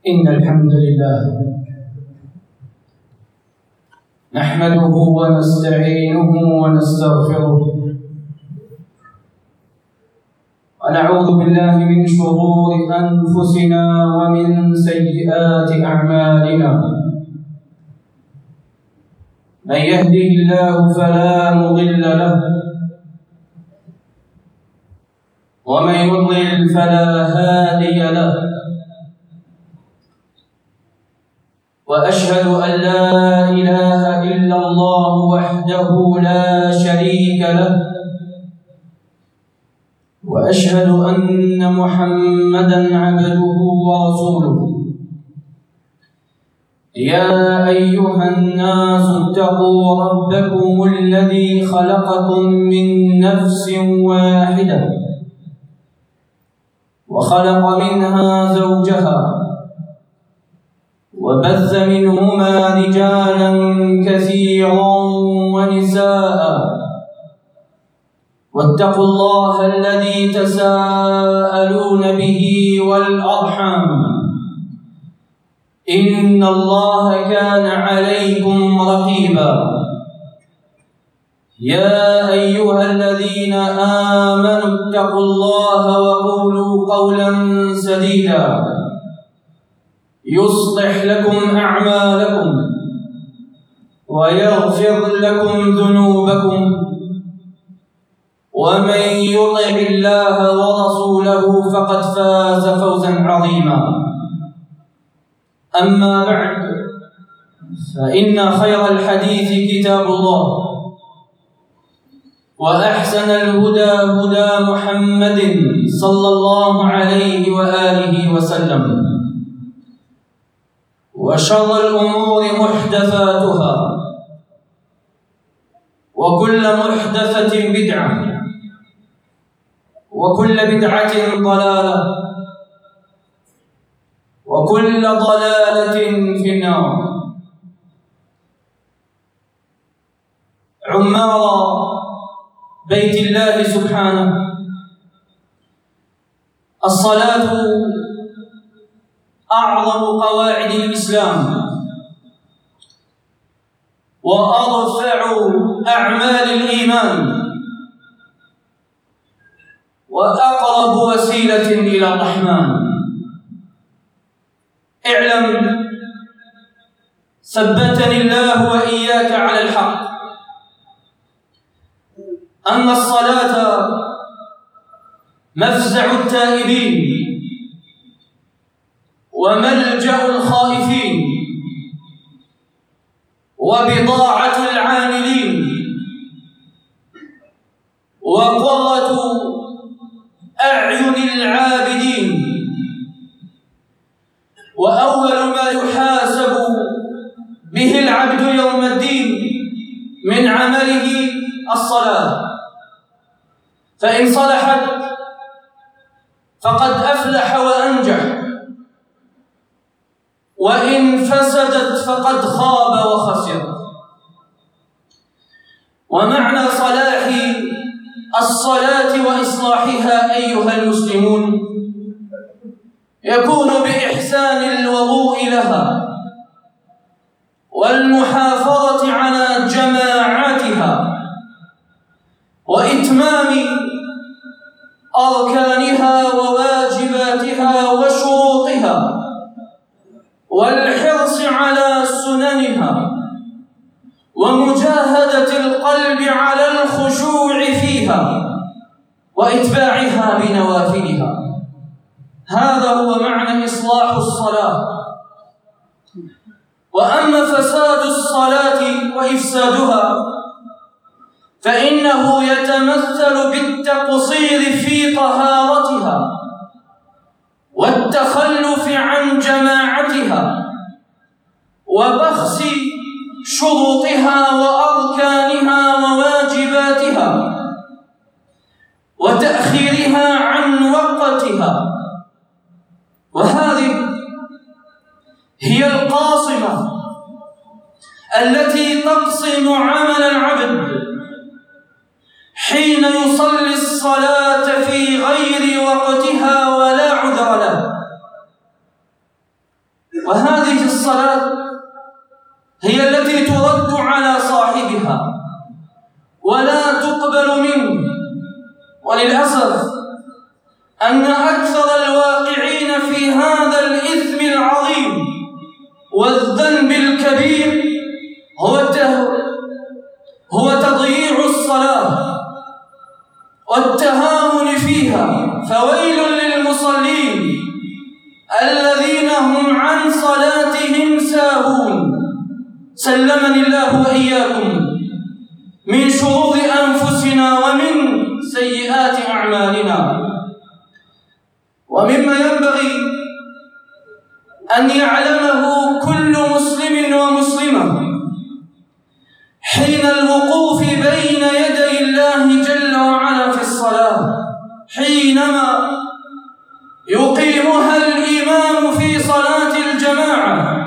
إن الحمد لله نحمده ونستعينه ونستغفره ونعوذ بالله من شرور أنفسنا ومن سيئات أعمالنا. من يهده الله فلا مضل له ومن يضلل فلا هادي له. وأشهد أن لا إله إلا الله وحده لا شريك له، وأشهد أن محمدًا عبده ورسوله. يا أيها الناس اتقوا ربكم الذي خلقكم من نفس واحدة وخلق منها زوجها وبث منهما رجالا كثيرا ونساء. واتقوا الله الذي تساءلون به والأرحام، إن الله كان عليكم رقيبا. يا أيها الذين آمنوا اتقوا الله وقولوا قولا سديدا يصلح لكم أعمالكم ويغفر لكم ذنوبكم، ومن يطع الله ورسوله فقد فاز فوزا عظيما. أما بعد، فإن خير الحديث كتاب الله، وأحسن الهدى هدى محمد صلى الله عليه وآله وسلم، وشر الأمور محدثاتها، وكل محدثة بدعة، وكل بدعة ضلالة، وكل ضلالة في النار. عمار بيت الله سبحانه، الصلاة أعظم قواعد الإسلام وأرفع أعمال الإيمان وأقرب وسيلة إلى الرحمن. اعلم ثبتني الله وإياك على الحق أن الصلاة مفزع التائبين وملجأ الخائفين وبضاعة العاملين وقرة أعين العابدين، وأول ما يحاسب به العبد يوم الدين من عمله الصلاة، فإن صلحت فقد أفلح وأنجح، وإن فسدت فقد خاب وخسر. ومعنى صلاح الصلاة وإصلاحها أيها المسلمون يكون بإحسان الوضوء لها والمحافظة على جماعتها وإتمام أركانها وواجباتها وشروطها والحرص على سننها ومجاهدة القلب على الخشوع فيها وإتباعها بنوافلها. هذا هو معنى إصلاح الصلاة. وأما فساد الصلاة وإفسادها فإنه يتمثل بالتقصير في طهارتها والتخلف عن جماعتها وبخس شروطها وأركانها وواجباتها وتأخيرها عن وقتها. وهذه هي القاصمة التي تقصم عمل العبد حين يصلي الصلاة في غير وقتها ولا عذر له. وهذه الصلاة هي التي ترد على صاحبها ولا تقبل منه. وللأسف أن أكثر الواقعين في هذا الإثم العظيم والذنب الكبير هو تضييع الصلاة والتهاون فيها. فويل للمصلين الذين هم عن صلاتهم ساهون، سلمني الله وإياكم من شرور أنفسنا ومن سيئات أعمالنا. ومما ينبغي أن يعلمه كل مسلم ومسلمة حين الوقوف بين يدي الله جل وعلا في الصلاة، حينما يقيمها الإمام في صلاة الجماعة،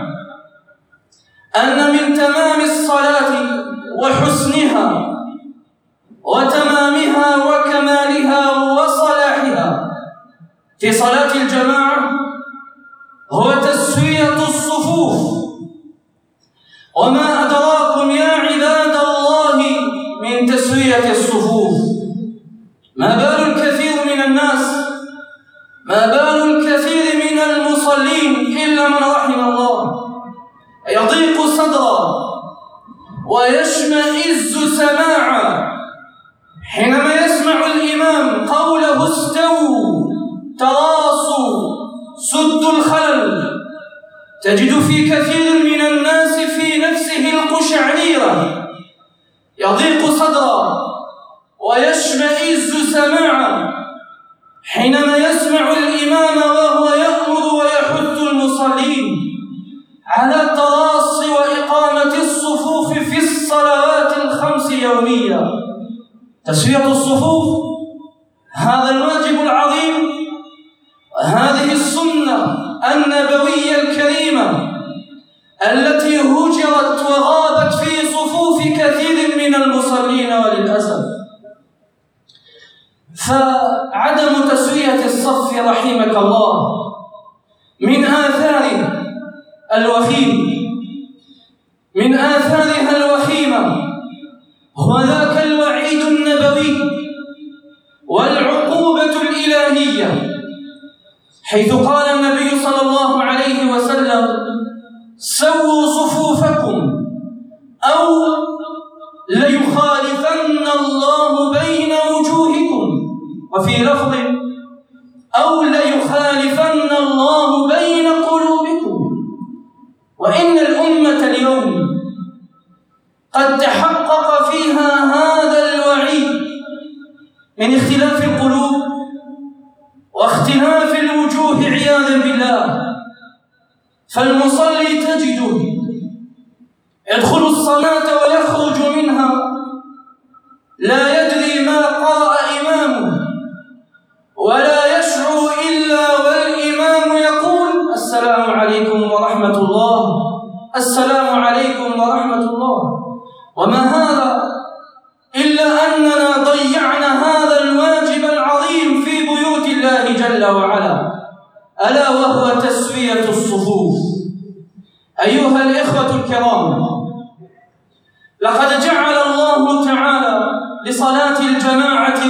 أن من تمام الصلاة وحسنها وتمامها وكمالها وصلاحها في صلاة الجماعة هو تسوية الصفوف. وما أدراكم يا عباد الله من تسوية الصفوف؟ ما بال الكثير من الناس، ما بال الكثير من المصلين إلا من رحم الله، يضيق صدره ويشمئز سماعا حينما يسمع الإمام قوله استووا تراصوا سدوا الخلل. تجد في كثير من الناس في نفسه القشعريرة، يضيق صدره ويشمئز سماعا حينما يسمع الإمام وهو يأمر ويحث المصلين على التراصي وإقامة الصفوف في الصلوات الخمس يوميا. تسوية الصفوف هذا الواجب العظيم وهذه السنة النبوية الكريمة التي هجرت وغابت في صفوف كثير من المصلين وللأسف. فعدم تسوية الصف رحمك الله من آثارها الوخيمة هو ذاك الوعيد النبوي والعقوبة الإلهية، حيث قال النبي صلى الله عليه وسلم سووا صفوفكم أو ليخالفن الله بين وجوهكم، وفي لفظ أو ليخالفن الله بين قلوبكم. وإن الأمة اليوم قد تحقق فيها هذا الوعيد من اختلاف القلوب واختلاف الوجوه عياذا بالله. فالمصلي تجده يدخل الصلاة ويخرج منها لا يدري ما قرأ إمامه، ولا يشعر إلا والإمام يقول السلام عليكم ورحمة الله، السلام عليكم ورحمة الله. وما هذا إلا أننا ضيعنا هذا الواجب العظيم في بيوت الله جل وعلا، ألا وهو تسوية الصفوف. أيها الإخوة الكرام، لقد جعل الله تعالى لصلاة الجماعة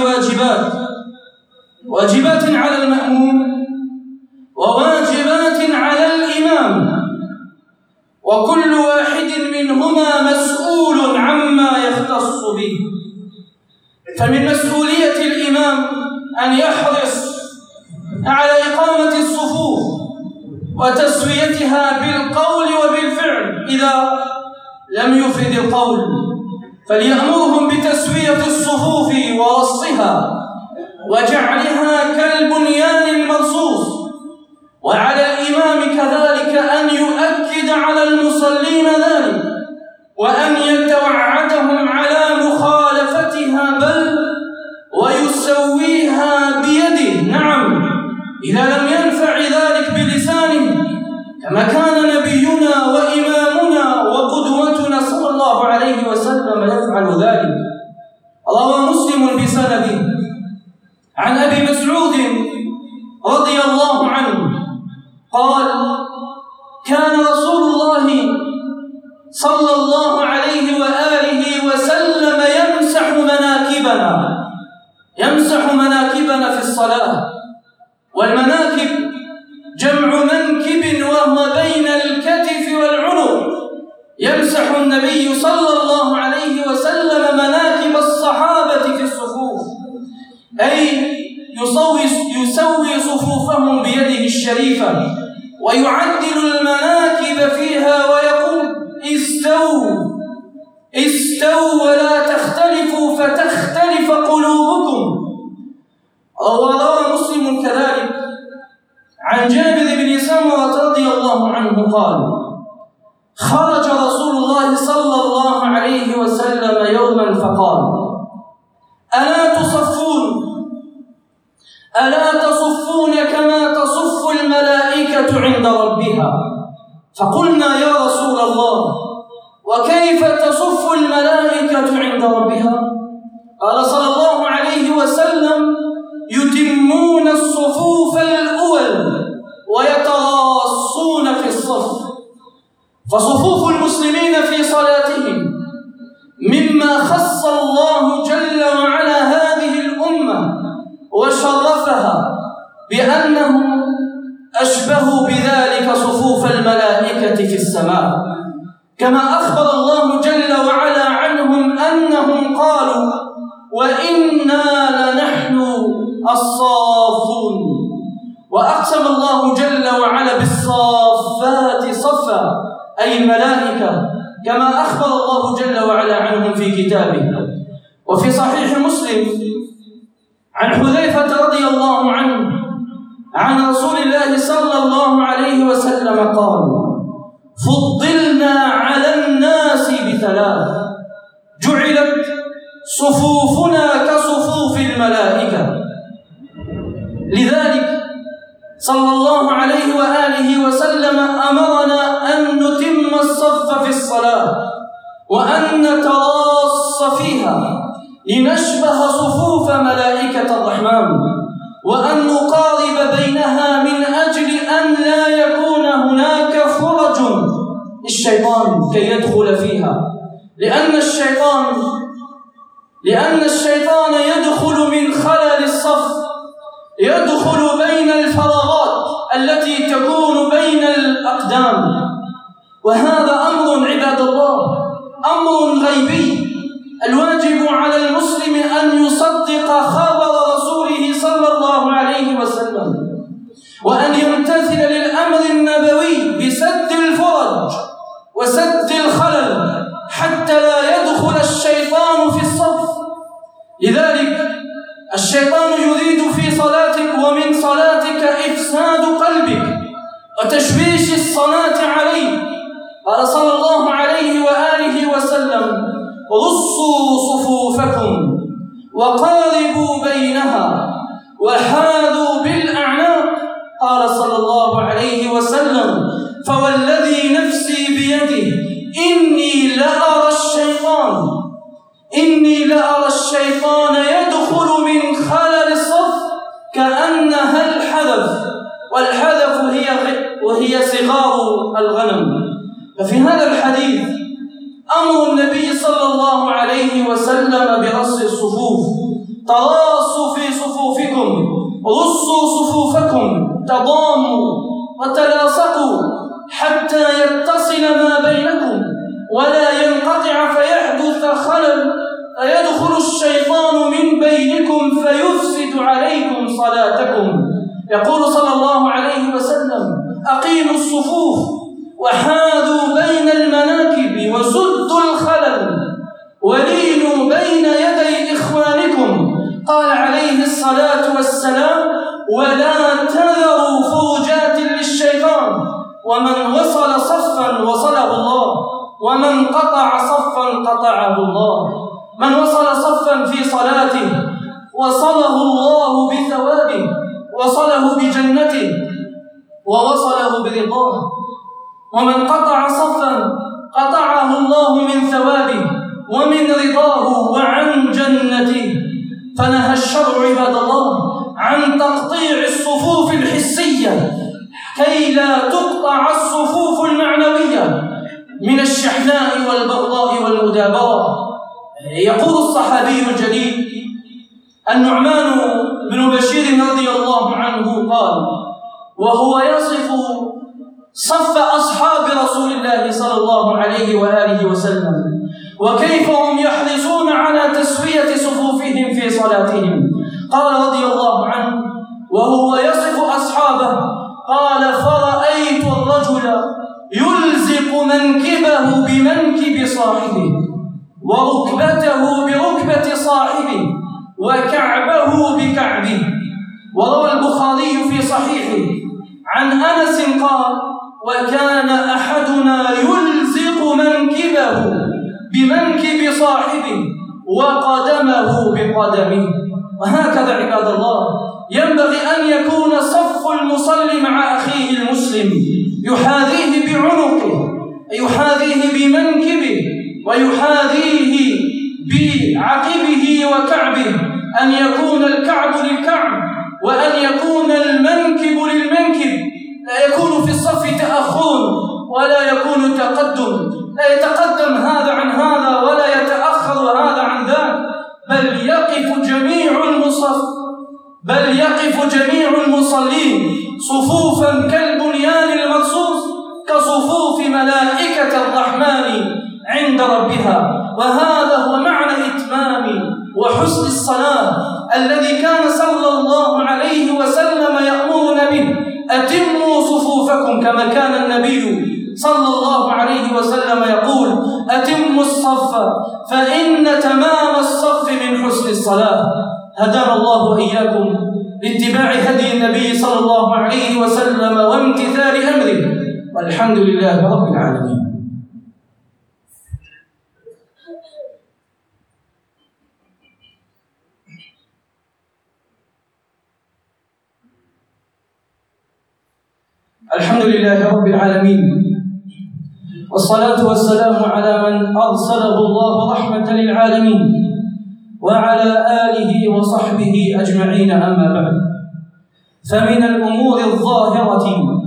واجبات على المأموم وواجبات على الإمام، وكل واحد منهما مسؤول عما يختص به. فمن مسؤولية الإمام أن يحرص على إقامة الصفوف وتسويتها بالقول وبالفعل، إذا لم يفد القول فليأمرهم بتسوية الصفوف ورصها وجعلها كالبنيان المرصوص. وعلى الإمام كذلك أن يؤكد على المصلين ذلك وأن يتوعدهم على مخالفتها، بل ويسويها بيده. نعم، إذا لم ينفع ذلك بلسانه كما كان نبينا وإمامنا وقدوتنا صلى الله عليه وسلم يفعل ذلك. روى مسلم بسند عن أبي مسعود رضي الله عنه قال: كان صلى الله عليه وآله وسلم يمسح مناكبنا في الصلاة. والمناكب جمع منكب وهو بين الكتف والعنق. يمسح النبي صلى الله عليه وسلم مناكب الصحابة في الصفوف، أي يسوي صفوفهم بيده الشريفة ويعدل المناكب فيها ويقول استووا ولا تختلفوا فتختلف قلوبكم. وروى مسلم كذلك عن جابر بن سمرة رضي الله عنه قال: خرج رسول الله صلى الله عليه وسلم يوما فقال: ألا تصفون كما تصف الملائكة عند ربها؟ فقلنا: يا رسول الله، وكيف تصف الملائكة عند ربها؟ قال صلى الله عليه وسلم: يتمون الصفوف الأول ويتراصون في الصف. فصفوف المسلمين في صلاتهم مما خص الله جل وعلا هذه الأمة وشرفها بأنهم أشبهوا بذلك صفوف الملائكة في السماء، كما أخبر الله جل وعلا عنهم أنهم قالوا: وإنا لنحن الصافون. وأقسم الله جل وعلا بالصافات صفا، أي الملائكة، كما أخبر الله جل وعلا عنهم في كتابه. وفي صحيح مسلم عن حذيفة رضي الله عنه عن رسول الله صلى الله عليه وسلم قال: فضلنا على الناس بثلاث: جعلت صفوفنا كصفوف الملائكة. لذلك صلى الله عليه وآله وسلم أمرنا أن نتم الصف في الصلاة وأن نتراص فيها لنشبه صفوف ملائكة الرحمن، وأن نقارب بينها من أجل أن لا يكون هناك فرج للشيطان كي يدخل فيها، لأن الشيطان يدخل من خلل الصف، يدخل بين الفراغات التي تكون بين الأقدام. وهذا أمر عباد الله، أمر غيبي. الواجب على المسلم أن يصدق خبر رسوله صلى الله عليه وسلم، وأن يمتثل للأمر النبوي بسد الفرج وسد الخلل حتى لا يدخل الشيطان في الصف. لذلك الشيطان يريد في صلاتك ومن صلاتك إفساد قلبك وتشويش الصلاة عليه. قال صلى الله عليه وآله وسلم: رصوا صفوفكم وقاربوا بينها وحاذوا بالأعناق. قال صلى الله عليه وسلم: فوالذي نفسي بيده إني لأرى الشيطان يدخل من خلل الصف كأنها الحذف، والحذف وهي صغار الغنم. ففي هذا الحديث أمر النبي صلى الله عليه وسلم برص الصفوف: تراصوا في صفوفكم، رصوا صفوفكم، تضاموا وتلاصقوا حتى يتصل ما بينكم ولا ينقطع فيحدث خلل فيدخل الشيطان من بينكم فيفسد عليكم صلاتكم. يقول صلى الله عليه وسلم: أقيموا الصفوف وحاذوا بين المناكب وسدوا الخلل ولينوا بين يدي إخوانكم. قال عليه الصلاة والسلام: ولا تذروا فروجات للشيطان، ومن وصل صفا وصله الله، ومن قطع صفا قطعه الله. من وصل صفا في صلاته وصله الله بثوابه، وصله بجنته ووصله برضاه، ومن قطع صفا قطعه الله من ثوابه ومن رضاه وعن جنته. فنهى الشرع عباد الله عن تقطيع الصفوف الحسية كي لا تقطع الصفوف المعنوية من الشحناء والبغضاء والمدابرة. يقول الصحابي الجليل النعمان بن بشير رضي الله عنه قال وهو يصف صف أصحاب رسول الله صلى الله عليه وآله وسلم وكيف هم يحرصون على تسوية صفوفهم في صلاتهم، قال رضي الله عنه وهو يصف أصحابه قال فرأيت الرجل يلزق منكبه بمنكب صاحبه وركبته بركبة صاحبه وكعبه بكعبه. وروى البخاري في صحيحه عن أنس قال وكان أحدنا يلزق منكبه بمنكب صاحبه وقدمه بقدمه. وهكذا عباد الله ينبغي أن يكون صف المصلي مع أخيه المسلم يحاذيه بعنقه، يحاذيه بمنكبه ويحاذيه بعقبه وكعبه، أن يكون الكعب للكعب وأن يكون المنكب للمنكب، لا يكون في الصف تأخر ولا يكون تقدم، لا يتقدم هذا عن هذا ولا يتأخر هذا عن ذاك، بل يقف جميع المصلين صفوفا كالبنيان المرصوص كصفوف ملائكة الرحمن عند ربها. وهذا هو معنى إتمام وحسن الصلاة الذي كان صلى الله عليه وسلم يأمرنا به: أتموا صفوفكم، كما كان النبي صلى الله عليه وسلم يقول: أتموا الصف فإن تمام الصف من حسن الصلاة. هدانا الله وإياكم لاتباع هدي النبي صلى الله عليه وسلم وامتثال أمره، والحمد لله رب العالمين. الحمد لله رب العالمين، والصلاة والسلام على من أرسله الله رحمة للعالمين وعلى آله وصحبه أجمعين. أما بعد، فمن الأمور الظاهرة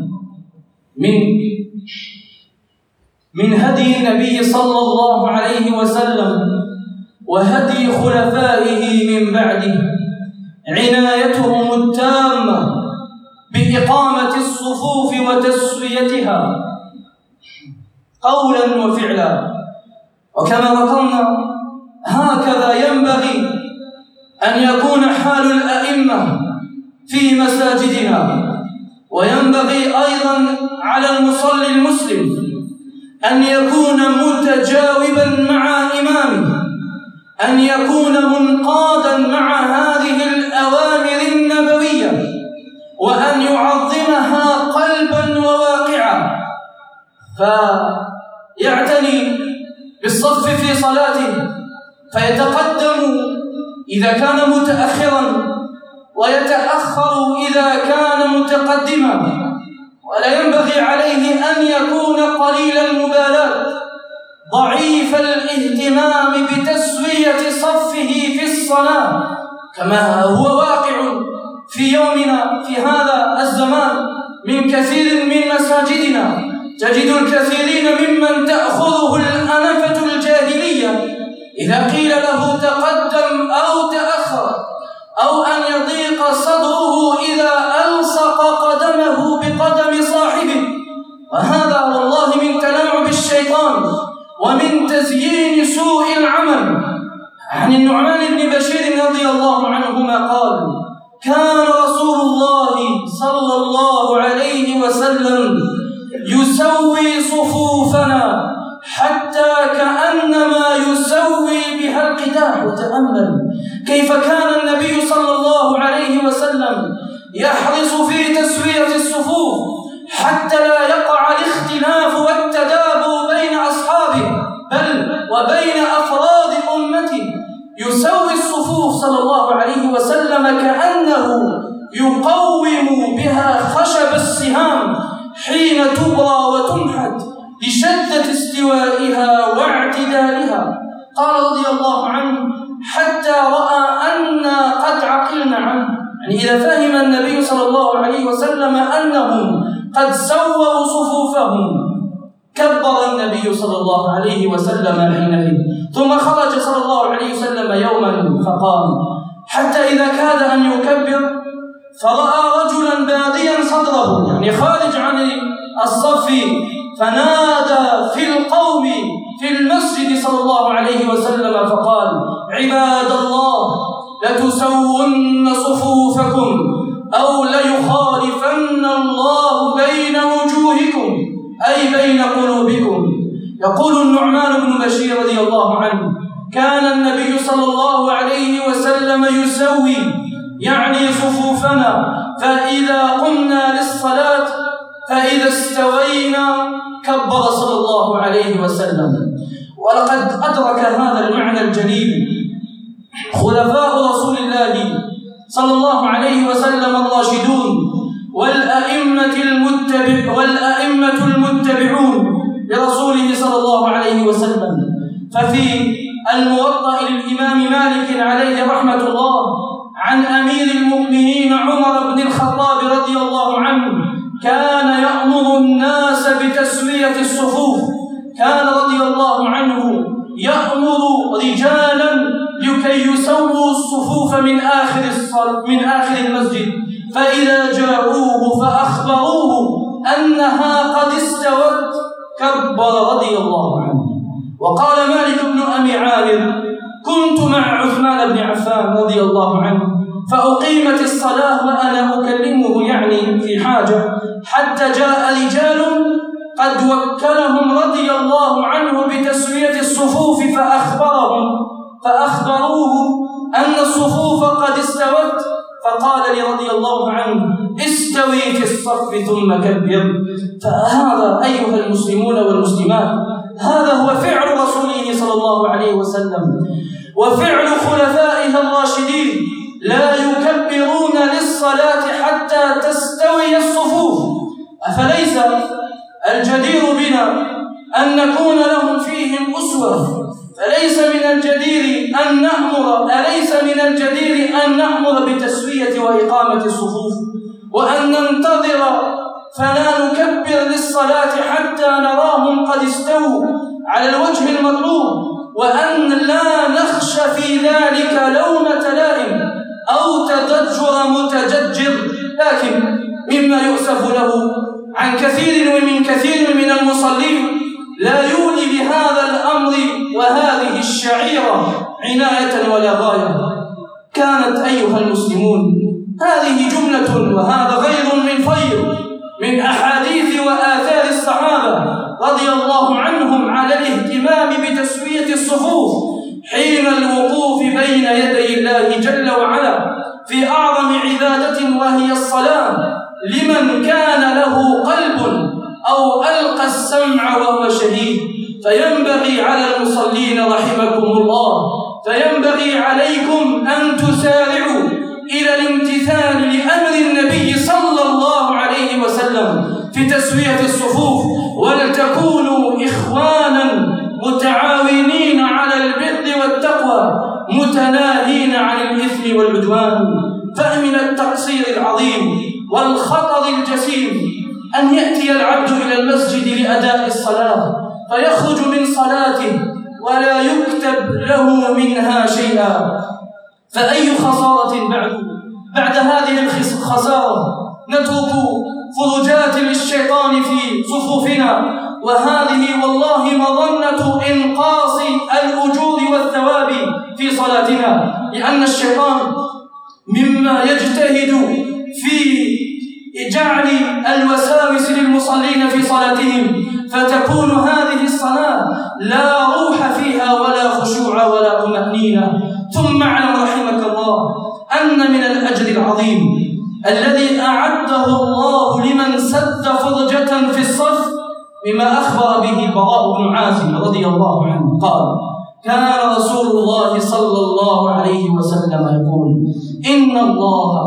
من هدي النبي صلى الله عليه وسلم وهدي خلفائه من بعده عنايتهم التامة بإقامة الصفوف وتسويتها قولا وفعلا. وكما ذكرنا هكذا ينبغي أن يكون حال الأئمة في مساجدنا، وينبغي أيضا على المصلي المسلم أن يكون متجاوبا مع إمامه، أن يكون منقادا مع هذه الأوامر النبوية، وأن يعظمها قلبا وواقعا، فيعتني بالصف في صلاته، فيتقدم إذا كان متأخرا ويتأخر إذا كان متقدما. ولا ينبغي عليه أن يكون قليل المبالاة ضعيف الاهتمام بتسوية صفه في الصلاة، كما هو واقع في يومنا في هذا الزمان من كثير من مساجدنا. تجد الكثيرين ممن تأخذه الأنفة الجاهلية إذا قيل له تقدم أو تأخر، أو أن يضيق صدره إذا ألصق قدمه بقدم صاحبه. وهذا والله من تلاعب الشيطان ومن تزيين سوء العمل. عن النعمان بن بشير رضي الله عنهما قال: كان رسول الله صلى الله عليه وسلم يسوي صفوفنا حتى كأنما يسوي بها القداح. وتأمل كيف كان النبي صلى الله عليه وسلم يحرص في تسوية الصفوف حتى لا يقع الاختلاف والتدابر بين أصحابه بل وبين أفراد أمته. يسوي الصفوف صلى الله عليه وسلم كأنه يقوم بها خشب السهام حين تبرى وتنحت لشدة استوائها واعتدالها. قال رضي الله عنه: حتى رأى أنا قد عقلنا عنه، يعني إذا فهم النبي صلى الله عليه وسلم أنهم قد سووا صفوفهم كبر النبي صلى الله عليه وسلم حينئذ. ثم خرج صلى الله عليه وسلم يوما فقام حتى إذا كاد أن يكبر فرأى رجلا باديا صدره، يعني خارج عن الصف، فنادى في القوم في المسجد صلى الله عليه وسلم فقال: عباد الله، لتسون صفوفكم أو ليخالفن الله بين وجوهكم، أي بين قلوبكم. يقول النعمان بن بشير رضي الله عنه: كان النبي صلى الله عليه وسلم يسوي، يعني صفوفنا، فإذا قمنا للصلاة فإذا استوينا كبر صلى الله عليه وسلم. ولقد أدرك هذا المعنى الجليل خلفاء رسول الله صلى الله عليه وسلم الراشدون والأئمة المتبعون لرسوله صلى الله عليه وسلم. ففي الموطأ للإمام مالك عليه رحمة الله عن أمير المؤمنين عمر بن الخطاب رضي الله عنه كان يأمر الناس بتسوية الصفوف. كان رضي الله عنه يأمر رجالا لكي يسووا الصفوف من آخر المسجد، فإذا جاءوه فأخبروه أنها قد استوت كبر رضي الله عنه. وقال مالك بن أبي عامر: كنت مع عثمان بن عفان رضي الله عنه فأقيمت الصلاة وأنا أكلمه، يعني في حاجة، حتى جاء رجال قد وكلهم رضي الله عنه بتسوية الصفوف فأخبروه أن الصفوف قد استوت، فقال لي رضي الله عنه: استوي في الصف ثم كبر. فهذا أيها المسلمون والمسلمات، هذا هو فعل رسوله صلى الله عليه وسلم وفعل خلفائه الراشدين، لا يكبرون للصلاة حتى تستوي الصفوف. أفليس الجدير بنا أن نكون لهم فيهم أسوة؟ أليس من الجدير أن نأمر بتسوية وإقامة الصفوف، وأن ننتظر فلا نكبر للصلاة حتى نراهم قد استووا على الوجه المطلوب، وأن لا نخشى في ذلك لومة لائم أو تضجر متججر. لكن مما يؤسف له عن كثير من المصلين لا يولي بهذا الأمر وهذه الشعيرة عناية ولا غاية. كانت أيها المسلمون هذه جملة وهذا غير من فيض من أحاديث وآثار الصحابة رضي الله عنهم على الاهتمام بتسوية الصفوف حين الوقوف بين يدي الله جل وعلا في أعظم عبادة وهي الصلاة، لمن كان له قلب أو ألقى السمع وهو شهيد. فينبغي على المصلين رحمكم الله، فينبغي عليكم أن تسارعوا إلى الامتثال لأمر النبي صلى الله عليه وسلم في تسوية الصفوف، ولتكونوا إخوانا متعاونين على البر والتقوى متناهين عن الإثم والعدوان. فمن التقصير العظيم والخطر الجسيم أن يأتي العبد إلى المسجد لأداء الصلاة فيخرج من صلاته ولا يكتب له منها شيئا. فأي خسارة بعد هذه الخسارة نترك فرجات للشيطان في صفوفنا، وهذه والله مظنة إنقاص الأجور والثواب في صلاتنا، لأن الشيطان مما يجتهد في جعل الوساوس للمصلين في صلاتهم، فتكون هذه الصلاة لا روح فيها ولا خشوع ولا طمأنينة. ثم اعلم رحمك الله أن من الأجر العظيم الذي أعده الله لمن سد فرجة في الصف بما أخبر به البراء بن عازب رضي الله عنه قال: كان رسول الله صلى الله عليه وسلم يقول: إن الله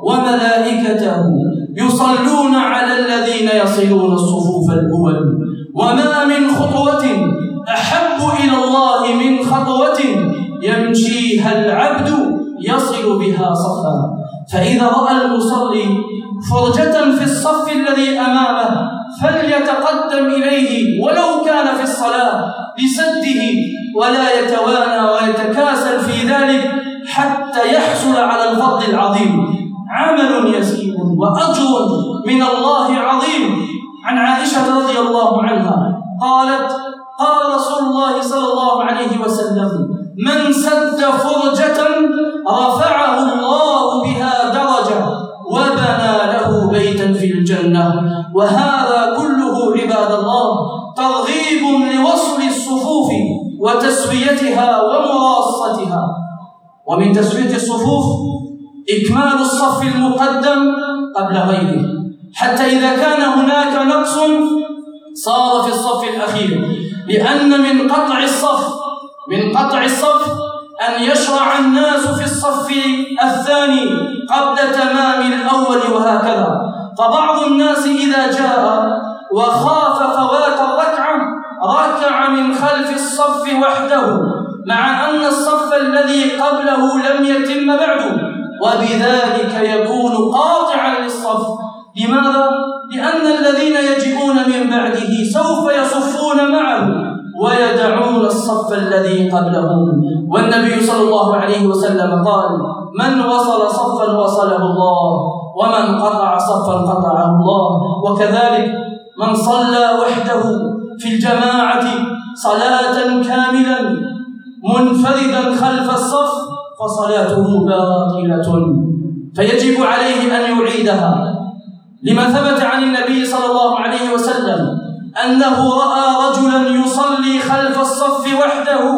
وملائكته يصلون على الذين يصلون الصفوف الأول، وما من خطوة أحب إلى الله من خطوة يمشيها العبد يصل بها صفا. فإذا رأى المصلي فرجة في الصف الذي أمامه فليتقدم إليه ولو كان في الصلاة لسده، ولا يتوانى ويتكاسل في ذلك حتى يحصل على الفضل العظيم. عمل يسير وأجر من الله عظيم. عن عائشة رضي الله عنها قالت: قال رسول الله صلى الله عليه وسلم: من سد فرجة رفعه الله بها درجة وبنى له بيتا في الجنة. وهذا كله عباد الله ترغيب لوصل الصفوف وتسويتها ومراصتها. ومن تسوية الصفوف إكمال الصف المقدم قبل غيره، حتى إذا كان هناك نقص صار في الصف الأخير، لأن من قطع الصف أن يشرع الناس في الصف الثاني قبل تمام الأول، وهكذا. فبعض الناس إذا جاء وخاف فوات الركعة ركع من خلف الصف وحده، مع أن الصف الذي قبله لم يتم بعد، وبذلك يكون قاطعا للصف. لماذا؟ لأن الذين يجيئون من بعده سوف يصفون معه ويدعون الصف الذي قبلهم. والنبي صلى الله عليه وسلم قال: من وصل صفا وصله الله، ومن قطع صفا قطعه الله. وكذلك من صلى وحده في الجماعة صلاة كاملا منفردا خلف الصف فصلاته باطلة، فيجب عليه أن يعيدها، لما ثبت عن النبي صلى الله عليه وسلم أنه رأى رجلا يصلي خلف الصف وحده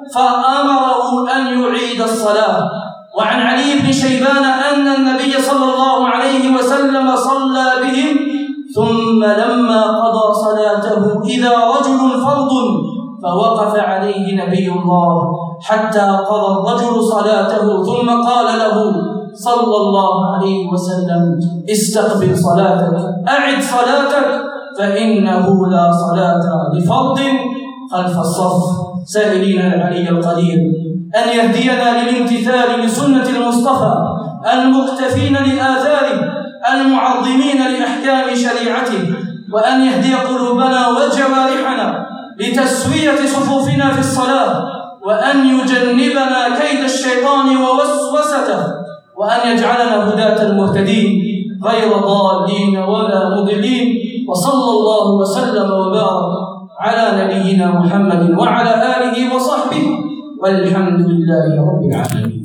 فأمره أن يعيد الصلاة. وعن علي بن شيبان أن النبي صلى الله عليه وسلم صلى بهم، ثم لما قضى صلاته إذا رجل فرض فوقف عليه نبي الله حتى قضى الرجل صلاته، ثم قال له صلى الله عليه وسلم: استقبل صلاتك، أعد صلاتك، فإنه لا صلاة لفرض خلف الصف. سائلين العلي القدير أن يهدينا للامتثال لسنة المصطفى، المقتفين لآثاره، المعظمين لأحكام شريعته، وأن يهدي قلوبنا وجوارحنا لتسوية صفوفنا في الصلاة، وأن يجنبنا كيد الشيطان ووسوسته، وأن يجعلنا هداة مهتدين غير ضالين ولا مضلين. وصلى الله وسلم وبارك على نبينا محمد وعلى آله وصحبه، والحمد لله رب العالمين.